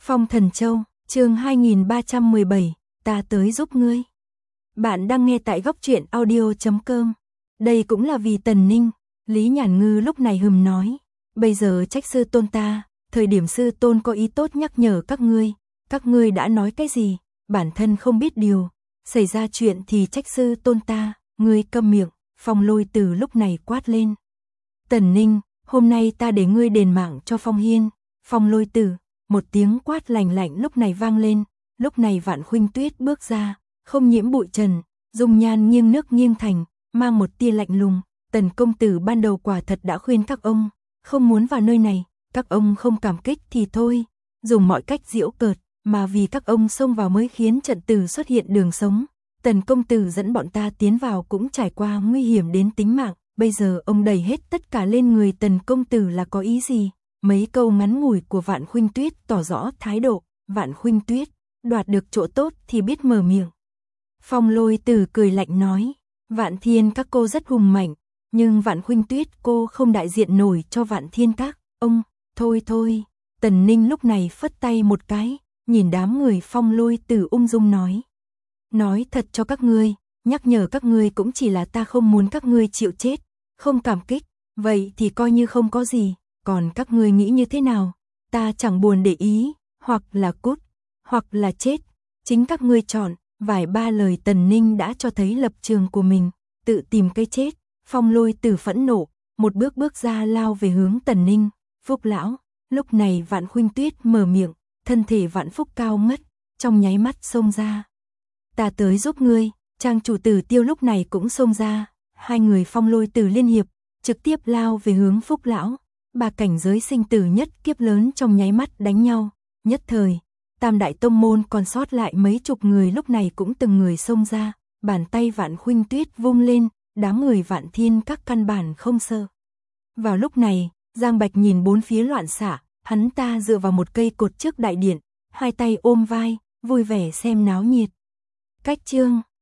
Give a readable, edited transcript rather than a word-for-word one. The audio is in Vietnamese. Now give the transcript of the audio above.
Phong Thần Châu, chương 2317, ta tới giúp ngươi. Bạn đang nghe tại góc truyện audio.com. Đây cũng là vì Tần Ninh, Lý Nhàn Ngư lúc này hừm nói. Bây giờ trách sư tôn ta, thời điểm sư tôn có ý tốt nhắc nhở các ngươi đã nói cái gì, bản thân không biết điều. Xảy ra chuyện thì trách sư tôn ta, ngươi câm miệng, Phong Lôi Tử lúc này quát lên. Tần Ninh, hôm nay ta để ngươi đền mạng cho Phong Hiên. Phong Lôi Tử, một tiếng quát lạnh lạnh lúc này vang lên, lúc này Vạn Khuynh Tuyết bước ra, không nhiễm bụi trần, dung nhan nghiêng nước nghiêng thành, mang một tia lạnh lùng. Tần công tử ban đầu quả thật đã khuyên các ông, không muốn vào nơi này, các ông không cảm kích thì thôi, dùng mọi cách giễu cợt, mà vì các ông xông vào mới khiến trận tử xuất hiện đường sống. Tần công tử dẫn bọn ta tiến vào cũng trải qua nguy hiểm đến tính mạng, bây giờ ông đẩy hết tất cả lên người Tần công tử là có ý gì? Mấy câu ngắn ngủi của Vạn Khuynh Tuyết tỏ rõ thái độ. Vạn Khuynh Tuyết đoạt được chỗ tốt thì biết mở miệng. Phong Lôi Tử cười lạnh nói, Vạn Thiên các cô rất hùng mạnh, nhưng Vạn Khuynh Tuyết cô không đại diện nổi cho Vạn Thiên các. Ông, thôi. Tần Ninh lúc này phất tay một cái, nhìn đám người Phong Lôi Tử ung dung nói thật cho các ngươi, nhắc nhở các ngươi cũng chỉ là ta không muốn các ngươi chịu chết, không cảm kích, vậy thì coi như không có gì, còn các ngươi nghĩ như thế nào, ta chẳng buồn để ý, hoặc là cút, hoặc là chết, chính các ngươi chọn. Vài ba lời Tần Ninh đã cho thấy lập trường của mình, tự tìm cái chết. Phong Lôi Tử phẫn nộ, một bước ra lao về hướng Tần Ninh. Phúc lão, lúc này Vạn Khuynh Tuyết mở miệng, thân thể Vạn Phúc cao ngất, trong nháy mắt xông ra. Ta tới giúp ngươi. Trang chủ Tử Tiêu lúc này cũng xông ra, hai người Phong Lôi Tử liên hiệp, trực tiếp lao về hướng Phúc lão. Ba cảnh giới sinh tử nhất kiếp lớn trong nháy mắt đánh nhau, nhất thời. Tam đại tông môn còn sót lại mấy chục người lúc này cũng từng người xông ra, bàn tay Vạn Khuynh Tuyết vung lên, đám người Vạn Thiên các căn bản không sợ. Vào lúc này, Giang Bạch nhìn bốn phía loạn xạ, hắn ta dựa vào một cây cột trước đại điện, hai tay ôm vai, vui vẻ xem náo nhiệt. Cách chương